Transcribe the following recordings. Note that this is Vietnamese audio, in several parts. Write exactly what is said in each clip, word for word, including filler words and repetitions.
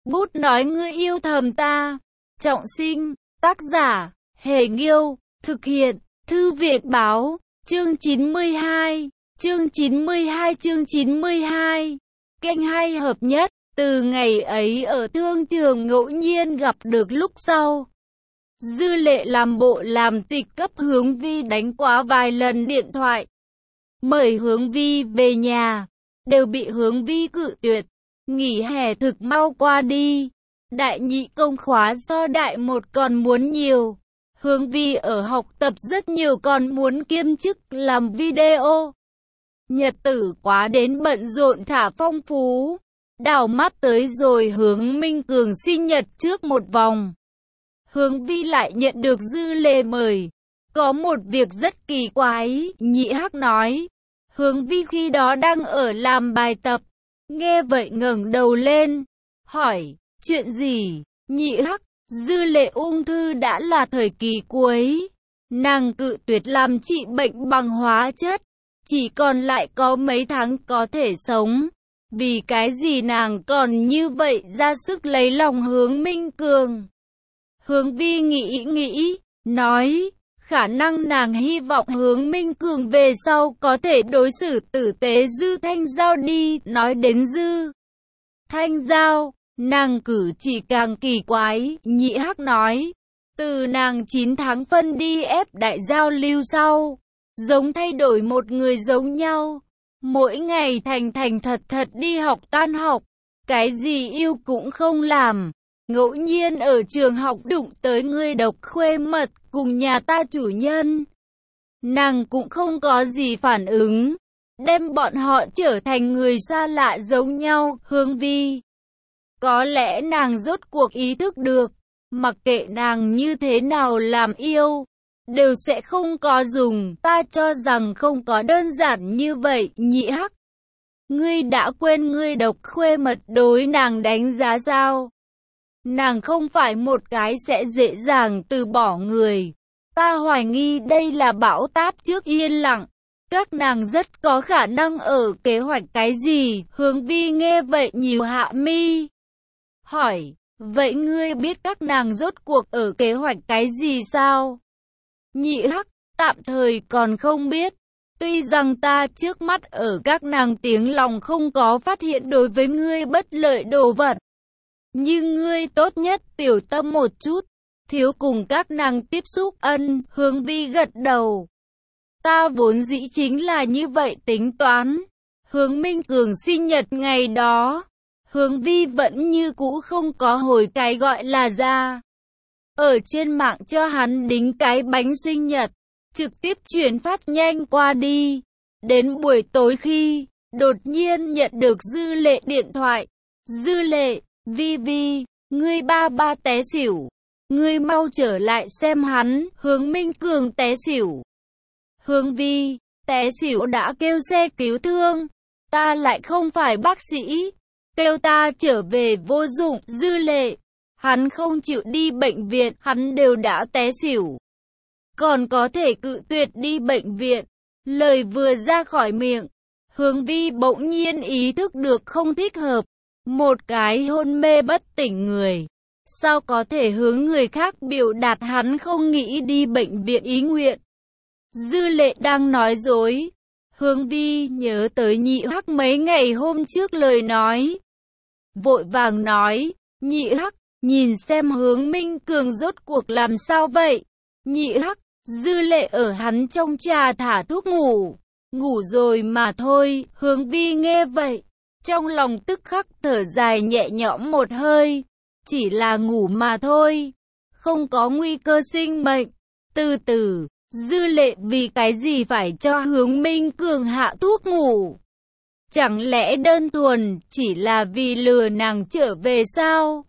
Bút nói ngươi yêu thầm ta. Trọng sinh, tác giả, Hề Nghiêu, thực hiện, Thư viện Báo, chương chín mươi hai, chương chín mươi hai chương chín mươi hai, kênh hay hợp nhất, từ ngày ấy ở thương trường ngẫu nhiên gặp được lúc sau. Dư Lệ làm bộ làm tịch cấp Hướng Vi đánh quá vài lần điện thoại, mời Hướng Vi về nhà, đều bị Hướng Vi cự tuyệt. Nghỉ hè thực mau qua đi, đại nhị công khóa so đại một còn muốn nhiều. Hướng Vi ở học tập rất nhiều còn muốn kiêm chức làm video. Nhật tử quá đến bận rộn thả phong phú. Đảo mắt tới rồi Hướng Minh Cường sinh nhật trước một vòng. Hướng Vi lại nhận được Dư Lệ mời. Có một việc rất kỳ quái, Nhị Hắc nói. Hướng Vi khi đó đang ở làm bài tập. Nghe vậy ngẩng đầu lên, hỏi, chuyện gì? Nhị Hắc, Dư Lệ ung thư đã là thời kỳ cuối. Nàng cự tuyệt làm trị bệnh bằng hóa chất. Chỉ còn lại có mấy tháng có thể sống. Vì cái gì nàng còn như vậy ra sức lấy lòng Hướng Minh Cường? Hướng Vi nghĩ nghĩ, nói, khả năng nàng hy vọng Hướng Minh Cường về sau có thể đối xử tử tế Dư Thanh Giao đi. Nói đến Dư Thanh Giao, nàng cử chỉ càng kỳ quái. Nhị Hắc nói, từ nàng chín tháng phân đi ép đại giao lưu sau, giống thay đổi một người giống nhau. Mỗi ngày thành thành thật thật đi học tan học, cái gì yêu cũng không làm. Ngẫu nhiên ở trường học đụng tới người độc khuê mật cùng nhà ta chủ nhân, nàng cũng không có gì phản ứng, đem bọn họ trở thành người xa lạ giống nhau. Hướng Vi, có lẽ nàng rốt cuộc ý thức được, mặc kệ nàng như thế nào làm yêu, đều sẽ không có dùng. Ta cho rằng không có đơn giản như vậy. Nhị Hắc, ngươi đã quên ngươi độc khuê mật đối nàng đánh giá sao? Nàng không phải một cái sẽ dễ dàng từ bỏ người. Ta hoài nghi đây là bão táp trước yên lặng. Các nàng rất có khả năng ở kế hoạch cái gì? Hướng Vi nghe vậy nhíu hạ mi, hỏi, vậy ngươi biết các nàng rốt cuộc ở kế hoạch cái gì sao? Nhị Hắc, tạm thời còn không biết. Tuy rằng ta trước mắt ở các nàng tiếng lòng không có phát hiện đối với ngươi bất lợi đồ vật, nhưng ngươi tốt nhất tiểu tâm một chút, thiếu cùng các nàng tiếp xúc. Ân. Hướng Vi gật đầu. Ta vốn dĩ chính là như vậy tính toán. Hướng Minh Cường sinh nhật ngày đó, Hướng Vi vẫn như cũ không có hồi cái gọi là ra. Ở trên mạng cho hắn đính cái bánh sinh nhật, trực tiếp chuyển phát nhanh qua đi. Đến buổi tối khi, đột nhiên nhận được Dư Lệ điện thoại. Dư Lệ, Vi Vi, ngươi ba ba té xỉu. Ngươi mau trở lại xem hắn. Hướng Minh Cường té xỉu. Hướng Vi, té xỉu đã kêu xe cứu thương. Ta lại không phải bác sĩ. Kêu ta trở về vô dụng. Dư Lệ, hắn không chịu đi bệnh viện, hắn đều đã té xỉu, còn có thể cự tuyệt đi bệnh viện. Lời vừa ra khỏi miệng, Hướng Vi bỗng nhiên ý thức được không thích hợp. Một cái hôn mê bất tỉnh người, sao có thể hướng người khác biểu đạt hắn không nghĩ đi bệnh viện ý nguyện? Dư Lệ đang nói dối. Hướng Vi nhớ tới Nhị Hắc mấy ngày hôm trước lời nói, vội vàng nói, Nhị Hắc, nhìn xem Hướng Minh Cường rốt cuộc làm sao vậy? Nhị Hắc, Dư Lệ ở hắn trong trà thả thuốc ngủ. Ngủ rồi mà thôi. Hướng Vi nghe vậy, trong lòng tức khắc thở dài nhẹ nhõm một hơi. Chỉ là ngủ mà thôi, không có nguy cơ sinh mệnh. Từ từ, Dư Lệ vì cái gì phải cho Hướng Minh Cường hạ thuốc ngủ? Chẳng lẽ đơn thuần chỉ là vì lừa nàng trở về sao?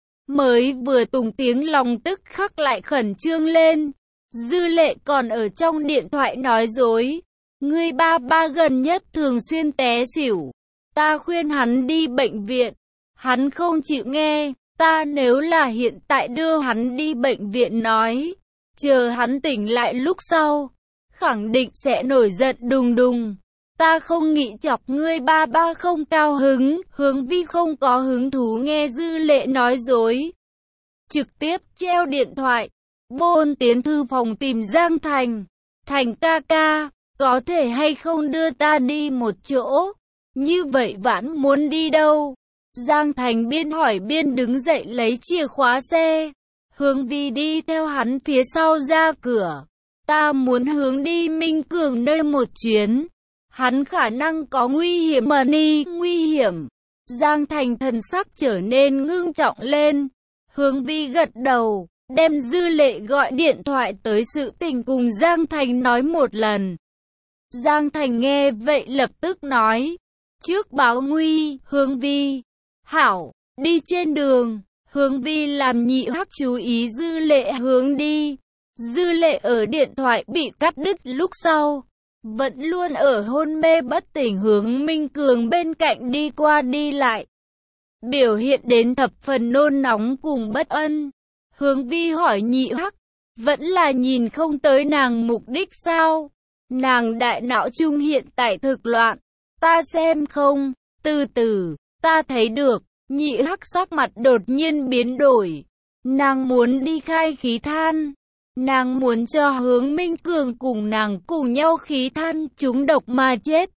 Mới vừa tùng tiếng lòng tức khắc lại khẩn trương lên. Dư Lệ còn ở trong điện thoại nói dối. Ngươi ba ba gần nhất thường xuyên té xỉu. Ta khuyên hắn đi bệnh viện, hắn không chịu nghe. Ta nếu là hiện tại đưa hắn đi bệnh viện nói, chờ hắn tỉnh lại lúc sau, khẳng định sẽ nổi giận đùng đùng. Ta không nghĩ chọc ngươi, ba ba không cao hứng. Hướng Vi không có hứng thú nghe Dư Lệ nói dối. Trực tiếp treo điện thoại, bôn tiến thư phòng tìm Giang Thành. Thành ca ca, có thể hay không đưa ta đi một chỗ? Như vậy Vãn muốn đi đâu? Giang Thành biên hỏi biên đứng dậy lấy chìa khóa xe. Hướng Vi đi theo hắn phía sau ra cửa. Ta muốn hướng đi Minh Cường nơi một chuyến. Hắn khả năng có nguy hiểm mà ni, nguy hiểm. Giang Thành thần sắc trở nên ngưng trọng lên. Hướng Vi gật đầu, đem Dư Lệ gọi điện thoại tới sự tình cùng Giang Thành nói một lần. Giang Thành nghe vậy lập tức nói, trước báo nguy, Hướng Vi. Hảo, đi trên đường, Hướng Vi làm Nhị Hắc chú ý Dư Lệ hướng đi. Dư Lệ ở điện thoại bị cắt đứt lúc sau, vẫn luôn ở hôn mê bất tỉnh hướng Minh Cường bên cạnh đi qua đi lại. Biểu hiện đến thập phần nôn nóng cùng bất ân. Hướng Vi hỏi Nhị Hắc, vẫn là nhìn không tới nàng mục đích sao? Nàng đại não trung hiện tại thực loạn. Ta xem không, từ từ, ta thấy được. Nhị Hắc sắc mặt đột nhiên biến đổi. Nàng muốn đi khai khí than. Nàng muốn cho Hướng Minh Cường cùng nàng cùng nhau khí than trúng độc mà chết.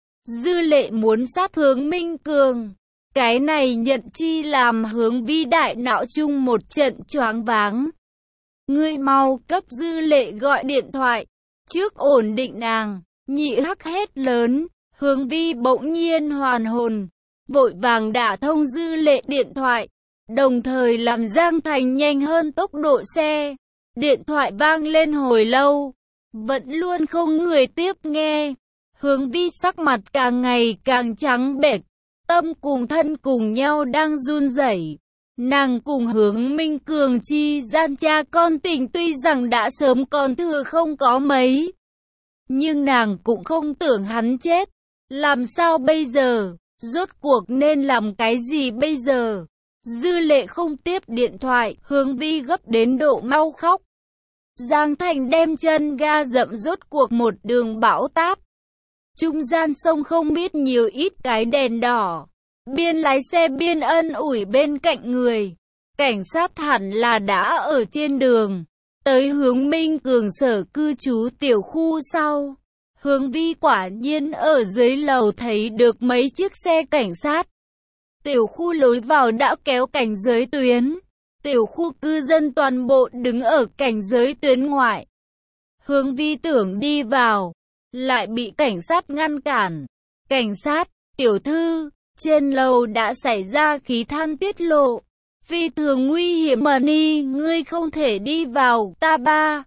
Dư Lệ muốn sát Hướng Minh Cường. Cái này nhận chi làm Hướng Vi đại não chung một trận choáng váng. Ngươi mau cấp Dư Lệ gọi điện thoại. Trước ổn định nàng, Nhị Hắc hét lớn. Hướng Vi bỗng nhiên hoàn hồn, vội vàng đả thông Dư Lệ điện thoại, đồng thời làm Giang Thành nhanh hơn tốc độ xe. Điện thoại vang lên hồi lâu, vẫn luôn không người tiếp nghe. Hướng Vi sắc mặt càng ngày càng trắng bệch, tâm cùng thân cùng nhau đang run rẩy. Nàng cùng Hướng Minh Cường chi gian cha con tình tuy rằng đã sớm còn thừa không có mấy, nhưng nàng cũng không tưởng hắn chết. Làm sao bây giờ? Rốt cuộc nên làm cái gì bây giờ? Dư Lệ không tiếp điện thoại, Hướng Vi gấp đến độ mau khóc. Giang Thành đem chân ga dậm rốt cuộc một đường bão táp. Trung gian sông không biết nhiều ít cái đèn đỏ. Biên lái xe biên ân ủi bên cạnh người. Cảnh sát hẳn là đã ở trên đường. Tới Hướng Minh Cường sở cư trú tiểu khu sau. Hướng Vi quả nhiên ở dưới lầu thấy được mấy chiếc xe cảnh sát. Tiểu khu lối vào đã kéo cảnh giới tuyến. Tiểu khu cư dân toàn bộ đứng ở cảnh giới tuyến ngoại. Hướng Vi tưởng đi vào, lại bị cảnh sát ngăn cản. Cảnh sát, tiểu thư, trên lầu đã xảy ra khí than tiết lộ. Phi thường nguy hiểm mà ni, ngươi không thể đi vào, ta ba.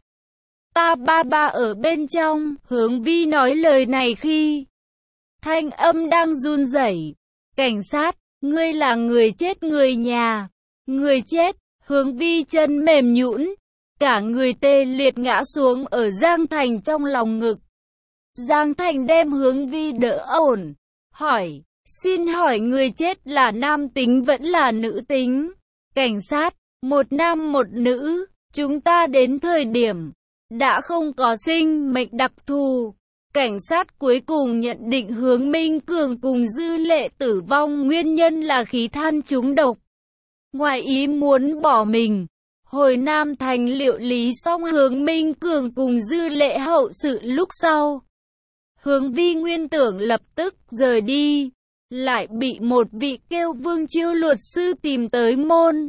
Ta ba ba ở bên trong. Hướng Vi nói lời này khi thanh âm đang run rẩy. Cảnh sát, ngươi là người chết người nhà. Người chết. Hướng Vi chân mềm nhũn, cả người tê liệt ngã xuống ở Giang Thành trong lòng ngực. Giang Thành đem Hướng Vi đỡ ổn, hỏi, xin hỏi người chết là nam tính vẫn là nữ tính? Cảnh sát, một nam một nữ, chúng ta đến thời điểm đã không có sinh mệnh đặc thù. Cảnh sát cuối cùng nhận định Hướng Minh Cường cùng Dư Lệ tử vong nguyên nhân là khí than trúng độc. Ngoài ý muốn bỏ mình. Hồi Nam Thành liệu lý xong Hướng Minh Cường cùng Dư Lệ hậu sự lúc sau. Hướng Vi nguyên tưởng lập tức rời đi. Lại bị một vị kêu Vương Chiêu luật sư tìm tới môn.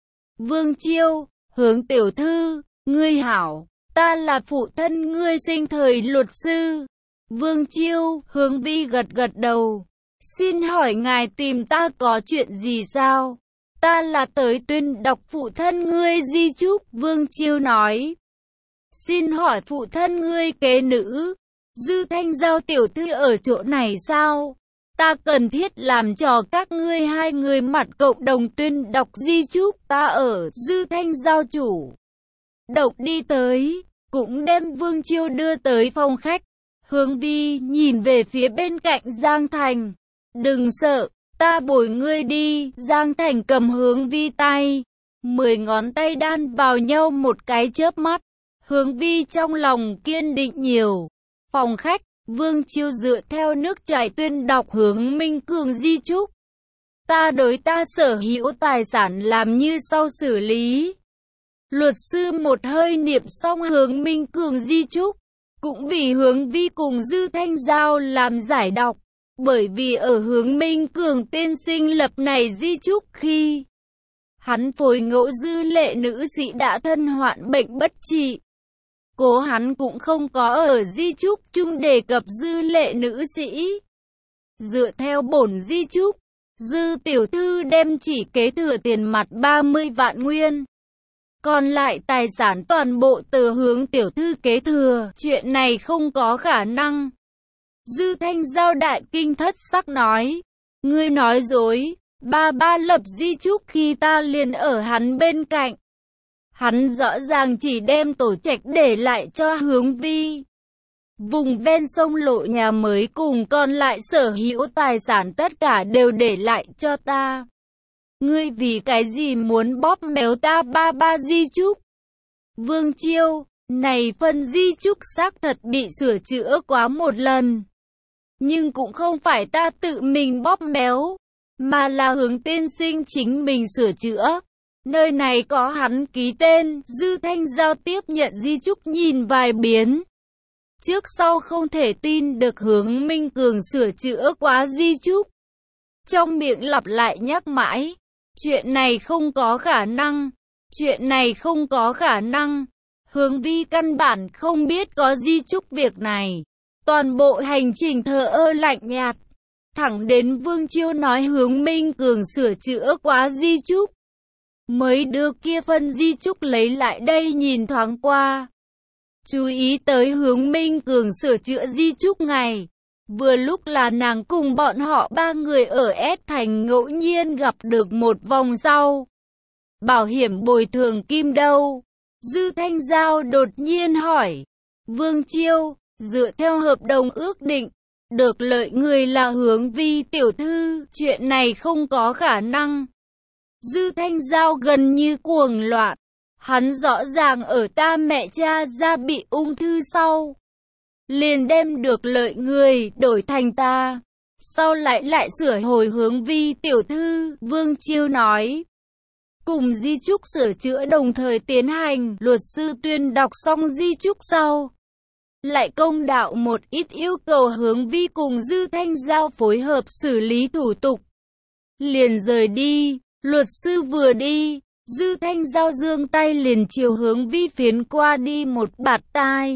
Vương Chiêu, Hướng tiểu thư, ngươi hảo, ta là phụ thân ngươi sinh thời luật sư. Vương Chiêu, Hướng Vi gật gật đầu. Xin hỏi ngài tìm ta có chuyện gì sao? Ta là tới tuyên đọc phụ thân ngươi di chúc, Vương Chiêu nói. Xin hỏi phụ thân ngươi kế nữ, Dư Thanh Giao tiểu thư ở chỗ này sao? Ta cần thiết làm cho các ngươi hai người mặt cộng đồng tuyên đọc di chúc, ta ở Dư Thanh Giao chủ. Độc đi tới, cũng đem Vương Chiêu đưa tới phòng khách. Hướng Vi nhìn về phía bên cạnh Giang Thành. Đừng sợ. Ta bồi ngươi đi. Giang Thành cầm Hướng Vi tay, mười ngón tay đan vào nhau một cái chớp mắt. Hướng Vi trong lòng kiên định nhiều. Phòng khách, Vương Chiêu dựa theo nước chảy tuyên đọc Hướng Minh Cường di chúc. Ta đối ta sở hữu tài sản làm như sau xử lý. Luật sư một hơi niệm xong Hướng Minh Cường di chúc. Cũng vì Hướng Vi cùng Dư Thanh Giao làm giải đọc. Bởi vì ở Hướng Minh Cường tiên sinh lập này di chúc khi hắn phối ngẫu Dư Lệ nữ sĩ đã thân hoạn bệnh bất trị. Cố hắn cũng không có ở di chúc chung đề cập Dư Lệ nữ sĩ. Dựa theo bổn di chúc, Dư tiểu thư đem chỉ kế thừa tiền mặt ba mươi vạn nguyên. Còn lại tài sản toàn bộ từ Hướng tiểu thư kế thừa, chuyện này không có khả năng. Dư Thanh Giao đại kinh thất sắc nói, ngươi nói dối, ba ba lập di chúc khi ta liền ở hắn bên cạnh. Hắn rõ ràng chỉ đem tổ trạch để lại cho Hướng Vi. Vùng ven sông Lộ nhà mới cùng còn lại sở hữu tài sản tất cả đều để lại cho ta. Ngươi vì cái gì muốn bóp méo ta ba ba di chúc? Vương Chiêu, này phần di chúc xác thật bị sửa chữa quá một lần. Nhưng cũng không phải ta tự mình bóp méo, mà là Hướng tiên sinh chính mình sửa chữa. Nơi này có hắn ký tên. Dư Thanh Giao tiếp nhận di chúc nhìn vài biến. Trước sau không thể tin được Hướng Minh Cường sửa chữa quá di chúc. Trong miệng lặp lại nhắc mãi. Chuyện này không có khả năng. Chuyện này không có khả năng. Hướng Vi căn bản không biết có di chúc việc này. Toàn bộ hành trình thờ ơ lạnh nhạt. Thẳng đến Vương Chiêu nói Hướng Minh Cường sửa chữa quá di chúc. Mới đưa kia phân di chúc lấy lại đây nhìn thoáng qua. Chú ý tới Hướng Minh Cường sửa chữa di chúc ngày. Vừa lúc là nàng cùng bọn họ ba người ở S Thành ngẫu nhiên gặp được một vòng sau. Bảo hiểm bồi thường kim đâu? Dư Thanh Giao đột nhiên hỏi. Vương Chiêu, dựa theo hợp đồng ước định, được lợi người là Hướng Vi tiểu thư, chuyện này không có khả năng. Dư Thanh Giao gần như cuồng loạn. Hắn rõ ràng ở ta mẹ cha ra bị ung thư sau. Liền đem được lợi người đổi thành ta. Sau lại lại sửa hồi Hướng Vi tiểu thư, Vương Chiêu nói. Cùng di chúc sửa chữa đồng thời tiến hành, luật sư tuyên đọc xong di chúc sau. Lại công đạo một ít yêu cầu Hướng Vi cùng Dư Thanh Giao phối hợp xử lý thủ tục. Liền rời đi, luật sư vừa đi, Dư Thanh Giao giương tay liền chiều Hướng Vi phiến qua đi một bạt tai.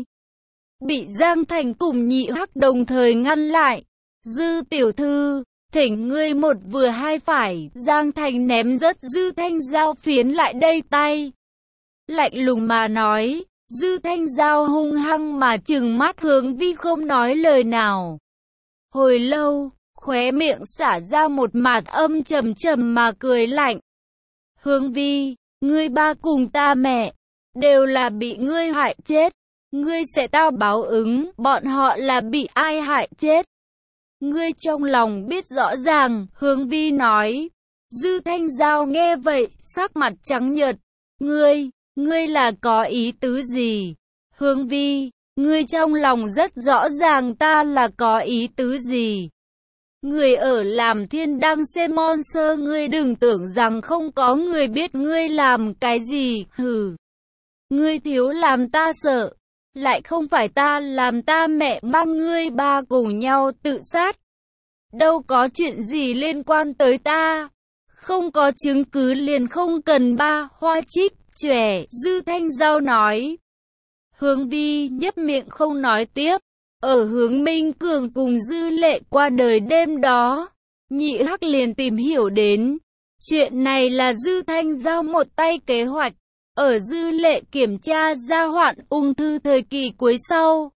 Bị Giang Thành cùng Nhị Hắc đồng thời ngăn lại. Dư tiểu thư, thỉnh ngươi một vừa hai phải. Giang Thành ném rất Dư Thanh Giao phiến lại đây tay. Lạnh lùng mà nói. Dư Thanh Giao hung hăng mà trừng mắt Hướng Vi không nói lời nào. Hồi lâu, khóe miệng xả ra một mạt âm trầm trầm mà cười lạnh. Hướng Vi, ngươi ba cùng ta mẹ, đều là bị ngươi hại chết. Ngươi sẽ tao báo ứng, bọn họ là bị ai hại chết. Ngươi trong lòng biết rõ ràng, Hướng Vi nói. Dư Thanh Giao nghe vậy, sắc mặt trắng nhợt. Ngươi, ngươi là có ý tứ gì? Hướng Vi, ngươi trong lòng rất rõ ràng ta là có ý tứ gì. Người ở làm thiên đăng xe mon sơ, ngươi đừng tưởng rằng không có người biết ngươi làm cái gì, hừ. Ngươi thiếu làm ta sợ, lại không phải ta làm ta mẹ mang ngươi ba cùng nhau tự sát. Đâu có chuyện gì liên quan tới ta, không có chứng cứ liền không cần ba hoa trích, chòe, Dư Thanh Giao nói. Hướng Vi nhấp miệng không nói tiếp. Ở Hướng Minh Cường cùng Dư Lệ qua đời đêm đó, Nhị Hắc liền tìm hiểu đến. Chuyện này là Dư Thanh Giao một tay kế hoạch. Ở Dư Lệ kiểm tra ra hoạn ung thư thời kỳ cuối sau,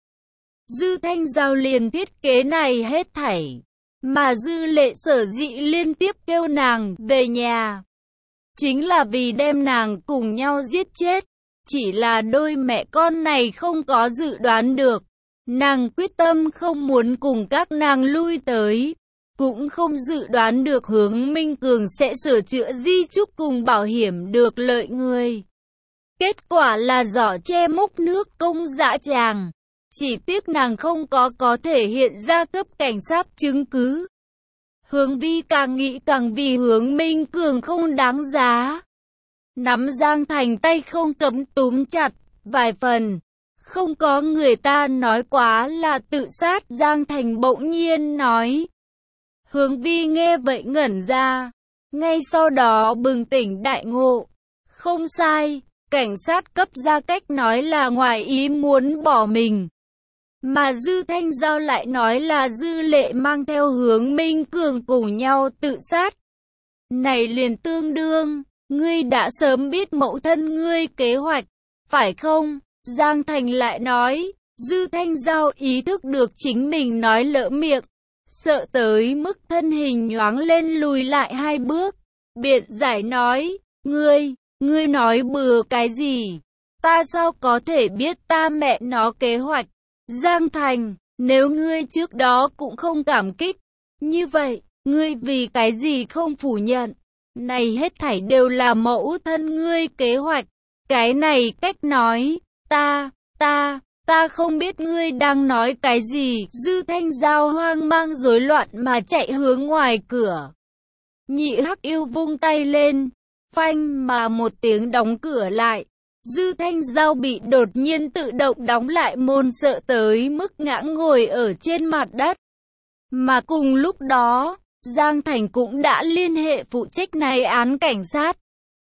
Dư Thanh Giao liền thiết kế này hết thảy. Mà Dư Lệ sở dĩ liên tiếp kêu nàng về nhà, chính là vì đem nàng cùng nhau giết chết. Chỉ là đôi mẹ con này không có dự đoán được. Nàng quyết tâm không muốn cùng các nàng lui tới. Cũng không dự đoán được Hướng Minh Cường sẽ sửa chữa di chúc cùng bảo hiểm được lợi người. Kết quả là giỏ che múc nước công dã tràng. Chỉ tiếc nàng không có có thể hiện ra cấp cảnh sát chứng cứ. Hướng Vi càng nghĩ càng vì Hướng Minh Cường không đáng giá. Nắm Giang Thành tay không cấm túm chặt, vài phần. Không có người ta nói quá là tự sát, Giang Thành bỗng nhiên nói. Hướng Vi nghe vậy ngẩn ra. Ngay sau đó bừng tỉnh đại ngộ. Không sai, cảnh sát cấp ra cách nói là ngoài ý muốn bỏ mình. Mà Dư Thanh Giao lại nói là Dư Lệ mang theo Hướng Minh Cường cùng nhau tự sát. Này liền tương đương, ngươi đã sớm biết mẫu thân ngươi kế hoạch, phải không? Giang Thành lại nói, Dư Thanh Giao ý thức được chính mình nói lỡ miệng, sợ tới mức thân hình nhoáng lên lùi lại hai bước, biện giải nói, ngươi, ngươi nói bừa cái gì? Ta sao có thể biết ta mẹ nó kế hoạch? Giang Thành, nếu ngươi trước đó cũng không cảm kích, như vậy, ngươi vì cái gì không phủ nhận? Này hết thảy đều là mẫu thân ngươi kế hoạch. Cái này cách nói, ta, ta, ta không biết ngươi đang nói cái gì. Dư Thanh Giao hoang mang rối loạn mà chạy hướng ngoài cửa. Nhị Hắc Yêu vung tay lên, phanh mà một tiếng đóng cửa lại. Dư Thanh Giao bị đột nhiên tự động đóng lại môn sợ tới mức ngã ngồi ở trên mặt đất. Mà cùng lúc đó, Giang Thành cũng đã liên hệ phụ trách này án cảnh sát.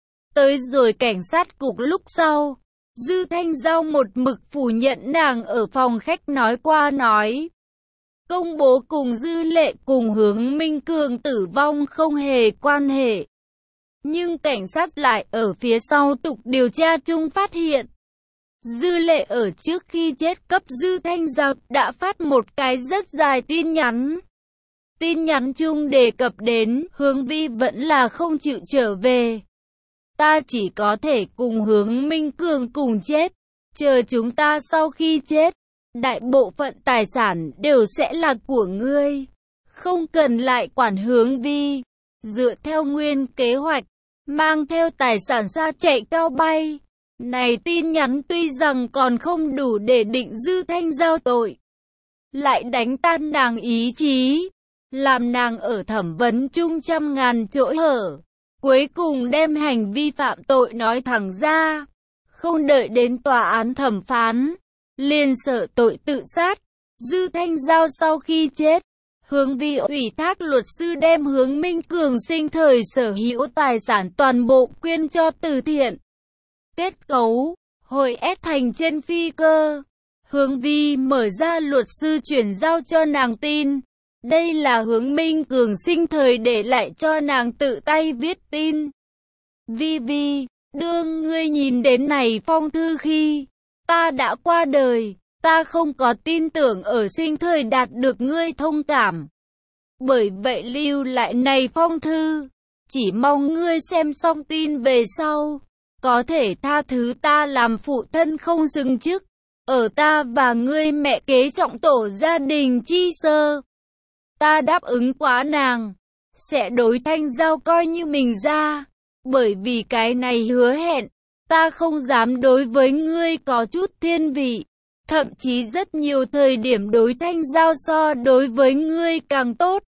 Tới rồi cảnh sát cục lúc sau, Dư Thanh Giao một mực phủ nhận nàng ở phòng khách nói qua nói. Công bố cùng Dư Lệ cùng Hướng Minh Cường tử vong không hề quan hệ. Nhưng cảnh sát lại ở phía sau tục điều tra chung phát hiện. Dư Lệ ở trước khi chết cấp Dư Thanh Giao đã phát một cái rất dài tin nhắn. Tin nhắn chung đề cập đến Hướng Vi vẫn là không chịu trở về. Ta chỉ có thể cùng Hướng Minh Cường cùng chết. Chờ chúng ta sau khi chết, đại bộ phận tài sản đều sẽ là của ngươi. Không cần lại quản Hướng Vi. Dựa theo nguyên kế hoạch, mang theo tài sản xa chạy cao bay. Này tin nhắn tuy rằng còn không đủ để định Dư Thanh Giao tội, lại đánh tan nàng ý chí, làm nàng ở thẩm vấn chung trăm ngàn chỗ hở. Cuối cùng đem hành vi phạm tội nói thẳng ra. Không đợi đến tòa án thẩm phán, liền sợ tội tự sát. Dư Thanh Giao sau khi chết, Hướng Vi ủy thác luật sư đem Hướng Minh Cường sinh thời sở hữu tài sản toàn bộ quyên cho từ thiện. Kết cấu, hồi ép thành trên phi cơ. Hướng Vi mở ra luật sư chuyển giao cho nàng tin. Đây là Hướng Minh Cường sinh thời để lại cho nàng tự tay viết tin. Vi Vi, đương ngươi nhìn đến này phong thư khi ta đã qua đời, ta không có tin tưởng ở sinh thời đạt được ngươi thông cảm. Bởi vậy lưu lại này phong thư, chỉ mong ngươi xem xong tin về sau, có thể tha thứ ta làm phụ thân không xứng chức, ở ta và ngươi mẹ kế trọng tổ gia đình chi sơ. Ta đáp ứng quá nàng, sẽ đối Thanh Giao coi như mình ra, bởi vì cái này hứa hẹn, ta không dám đối với ngươi có chút thiên vị, thậm chí rất nhiều thời điểm đối Thanh Giao so đối với ngươi càng tốt.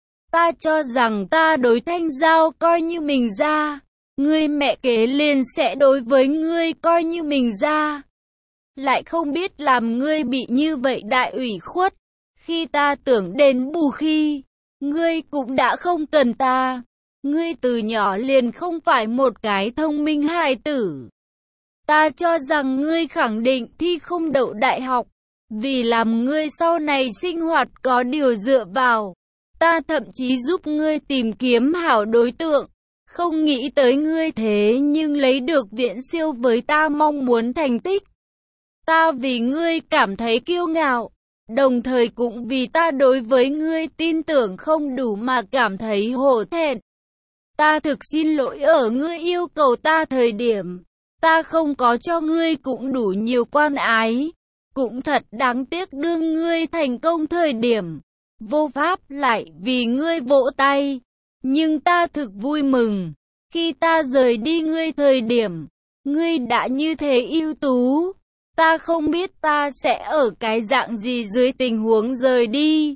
Ta cho rằng ta đối Thanh Giao coi như mình ra, ngươi mẹ kế liền sẽ đối với ngươi coi như mình ra. Lại không biết làm ngươi bị như vậy đại ủy khuất. Khi ta tưởng đến bù khi, ngươi cũng đã không cần ta. Ngươi từ nhỏ liền không phải một cái thông minh hài tử. Ta cho rằng ngươi khẳng định thi không đậu đại học, vì làm ngươi sau này sinh hoạt có điều dựa vào. Ta thậm chí giúp ngươi tìm kiếm hảo đối tượng. Không nghĩ tới ngươi thế nhưng lấy được viễn siêu với ta mong muốn thành tích. Ta vì ngươi cảm thấy kiêu ngạo, đồng thời cũng vì ta đối với ngươi tin tưởng không đủ mà cảm thấy hổ thẹn. Ta thực xin lỗi ở ngươi yêu cầu ta thời điểm, ta không có cho ngươi cũng đủ nhiều quan ái. Cũng thật đáng tiếc đương ngươi thành công thời điểm, vô pháp lại vì ngươi vỗ tay. Nhưng ta thực vui mừng, khi ta rời đi ngươi thời điểm, ngươi đã như thế ưu tú. Ta không biết ta sẽ ở cái dạng gì dưới tình huống rời đi.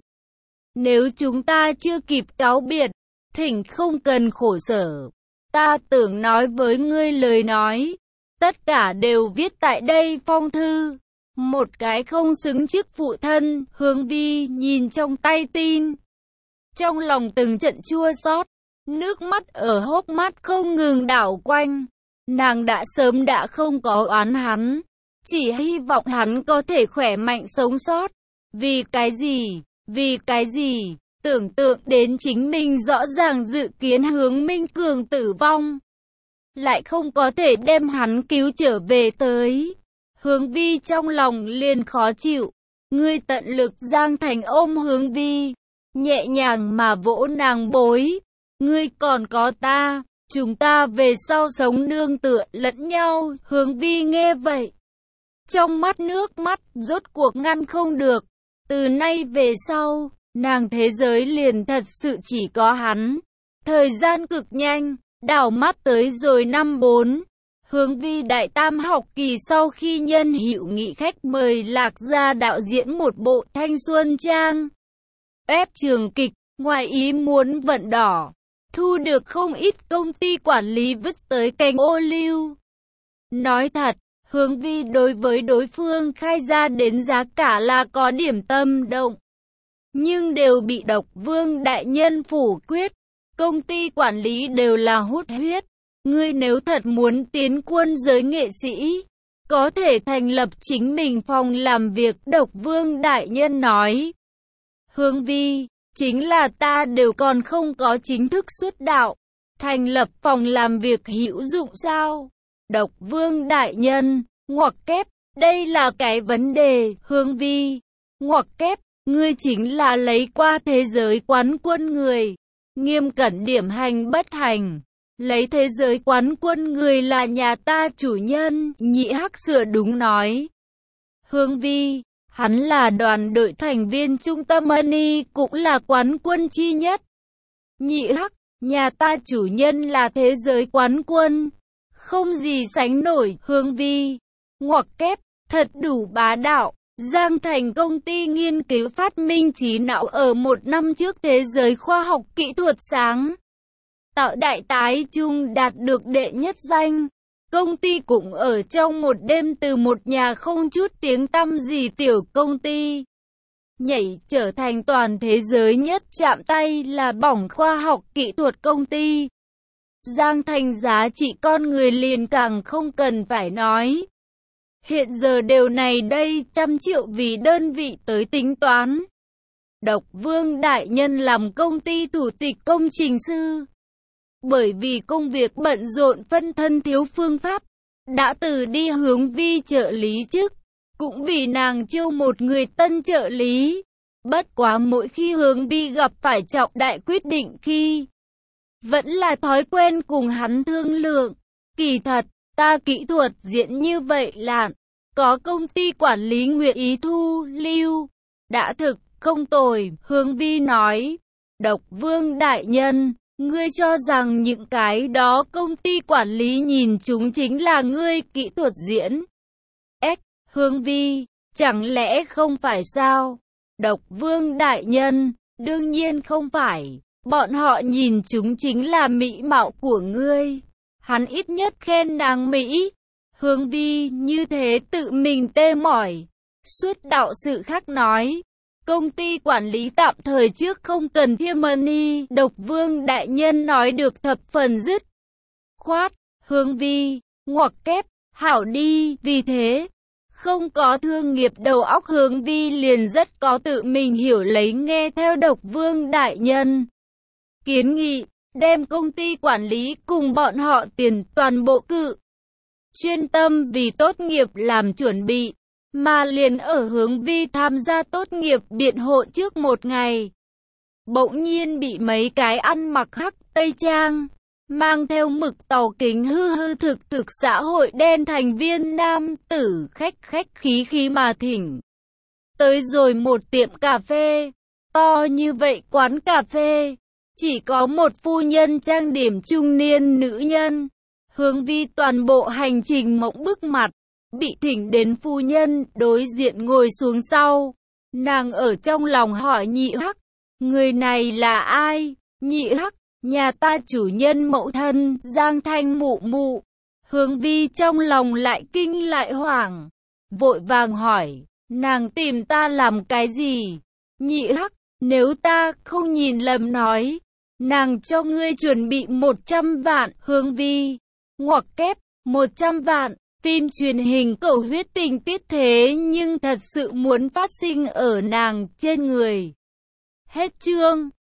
Nếu chúng ta chưa kịp cáo biệt, thỉnh không cần khổ sở. Ta tưởng nói với ngươi lời nói. Tất cả đều viết tại đây phong thư. Một cái không xứng chức phụ thân, Hướng Vi nhìn trong tay tin. Trong lòng từng trận chua xót, nước mắt ở hốc mắt không ngừng đảo quanh. Nàng đã sớm đã không có oán hắn, chỉ hy vọng hắn có thể khỏe mạnh sống sót. Vì cái gì? Vì cái gì? Tưởng tượng đến chính mình rõ ràng dự kiến Hướng Minh Cường tử vong, lại không có thể đem hắn cứu trở về tới. Hướng Vi trong lòng liền khó chịu. Ngươi tận lực. Giang Thành ôm Hướng Vi, nhẹ nhàng mà vỗ nàng bối. Ngươi còn có ta, chúng ta về sau sống nương tựa lẫn nhau. Hướng Vi nghe vậy, trong mắt nước mắt rốt cuộc ngăn không được. Từ nay về sau, nàng thế giới liền thật sự chỉ có hắn. Thời gian cực nhanh, đảo mắt tới rồi năm bốn. Hướng Vi đại tam học kỳ sau khi nhân hữu nghị khách mời Lạc Gia đạo diễn một bộ thanh xuân trang ép trường kịch, ngoài ý muốn vận đỏ, thu được không ít công ty quản lý vứt tới cành ô liu. Nói thật, Hướng Vi đối với đối phương khai ra đến giá cả là có điểm tâm động, nhưng đều bị Độc Vương đại nhân phủ quyết. Công ty quản lý đều là hút huyết. Ngươi nếu thật muốn tiến quân giới nghệ sĩ, có thể thành lập chính mình phòng làm việc. Độc Vương đại nhân nói. Hướng Vi, chính là ta đều còn không có chính thức xuất đạo, thành lập phòng làm việc hữu dụng sao? Độc Vương đại nhân, ngoặc kép, đây là cái vấn đề. Hướng Vi, ngoặc kép, ngươi chính là lấy qua thế giới quán quân người. Nghiêm cẩn điểm hành bất hành. Lấy thế giới quán quân người là nhà ta chủ nhân. Nhị Hắc sửa đúng nói. Hướng Vi, hắn là đoàn đội thành viên trung tâm Money, cũng là quán quân chi nhất. Nhị Hắc, nhà ta chủ nhân là thế giới quán quân, không gì sánh nổi. Hướng Vi, ngoặc kép, thật đủ bá đạo. Giang Thành công ty nghiên cứu phát minh trí não ở một năm trước thế giới khoa học kỹ thuật sáng tạo đại tái trung đạt được đệ nhất danh. Công ty cũng ở trong một đêm từ một nhà không chút tiếng tăm gì tiểu công ty, nhảy trở thành toàn thế giới nhất chạm tay là bỏng khoa học kỹ thuật công ty. Giang Thành giá trị con người liền càng không cần phải nói. Hiện giờ điều này đây trăm triệu vì đơn vị tới tính toán. Độc Vương đại nhân làm công ty thủ tịch công trình sư. Bởi vì công việc bận rộn phân thân thiếu phương pháp, đã từ đi Hướng Vi trợ lý chức. Cũng vì nàng chiêu một người tân trợ lý. Bất quá mỗi khi Hướng Vi gặp phải trọng đại quyết định khi, vẫn là thói quen cùng hắn thương lượng. Kỳ thật, ta kỹ thuật diễn như vậy là có công ty quản lý nguyện ý thu lưu, đã thực không tồi. Hướng Vi nói. Độc Vương đại nhân, ngươi cho rằng những cái đó công ty quản lý nhìn chúng chính là ngươi kỹ thuật diễn? S. Hướng Vi, chẳng lẽ không phải sao? Độc Vương đại nhân, đương nhiên không phải. Bọn họ nhìn chúng chính là mỹ mạo của ngươi. Hắn ít nhất khen nàng Mỹ. Hướng Vi như thế tự mình tê mỏi. Suốt đạo sự khác nói. Công ty quản lý tạm thời trước không cần thêm money. Độc Vương đại nhân nói được thập phần dứt khoát. Hướng Vi, ngoặc kép, hảo đi. Vì thế, không có thương nghiệp đầu óc Hướng Vi liền rất có tự mình hiểu lấy nghe theo Độc Vương đại nhân kiến nghị, đem công ty quản lý cùng bọn họ tiền toàn bộ cự. Chuyên tâm vì tốt nghiệp làm chuẩn bị, mà liền ở Hướng Vi tham gia tốt nghiệp biện hộ trước một ngày. Bỗng nhiên bị mấy cái ăn mặc hắc tây trang, mang theo mực tàu kính hư hư thực thực xã hội đen thành viên nam tử khách khách khí khí mà thỉnh. Tới rồi một tiệm cà phê, to như vậy quán cà phê, chỉ có một phu nhân trang điểm trung niên nữ nhân. Hướng Vi toàn bộ hành trình mộng bức mặt, bị thỉnh đến phu nhân đối diện ngồi xuống sau. Nàng ở trong lòng hỏi Nhị Hắc, người này là ai? Nhị Hắc, nhà ta chủ nhân mẫu thân, Giang Thanh mụ mụ. Hướng Vi trong lòng lại kinh lại hoảng, vội vàng hỏi, nàng tìm ta làm cái gì? Nhị Hắc, nếu ta không nhìn lầm nói, nàng cho ngươi chuẩn bị một trăm vạn. Hướng Vi ngoặc kép, một trăm vạn. Phim truyền hình cầu huyết tình tiết thế nhưng thật sự muốn phát sinh ở nàng trên người. Hết chương.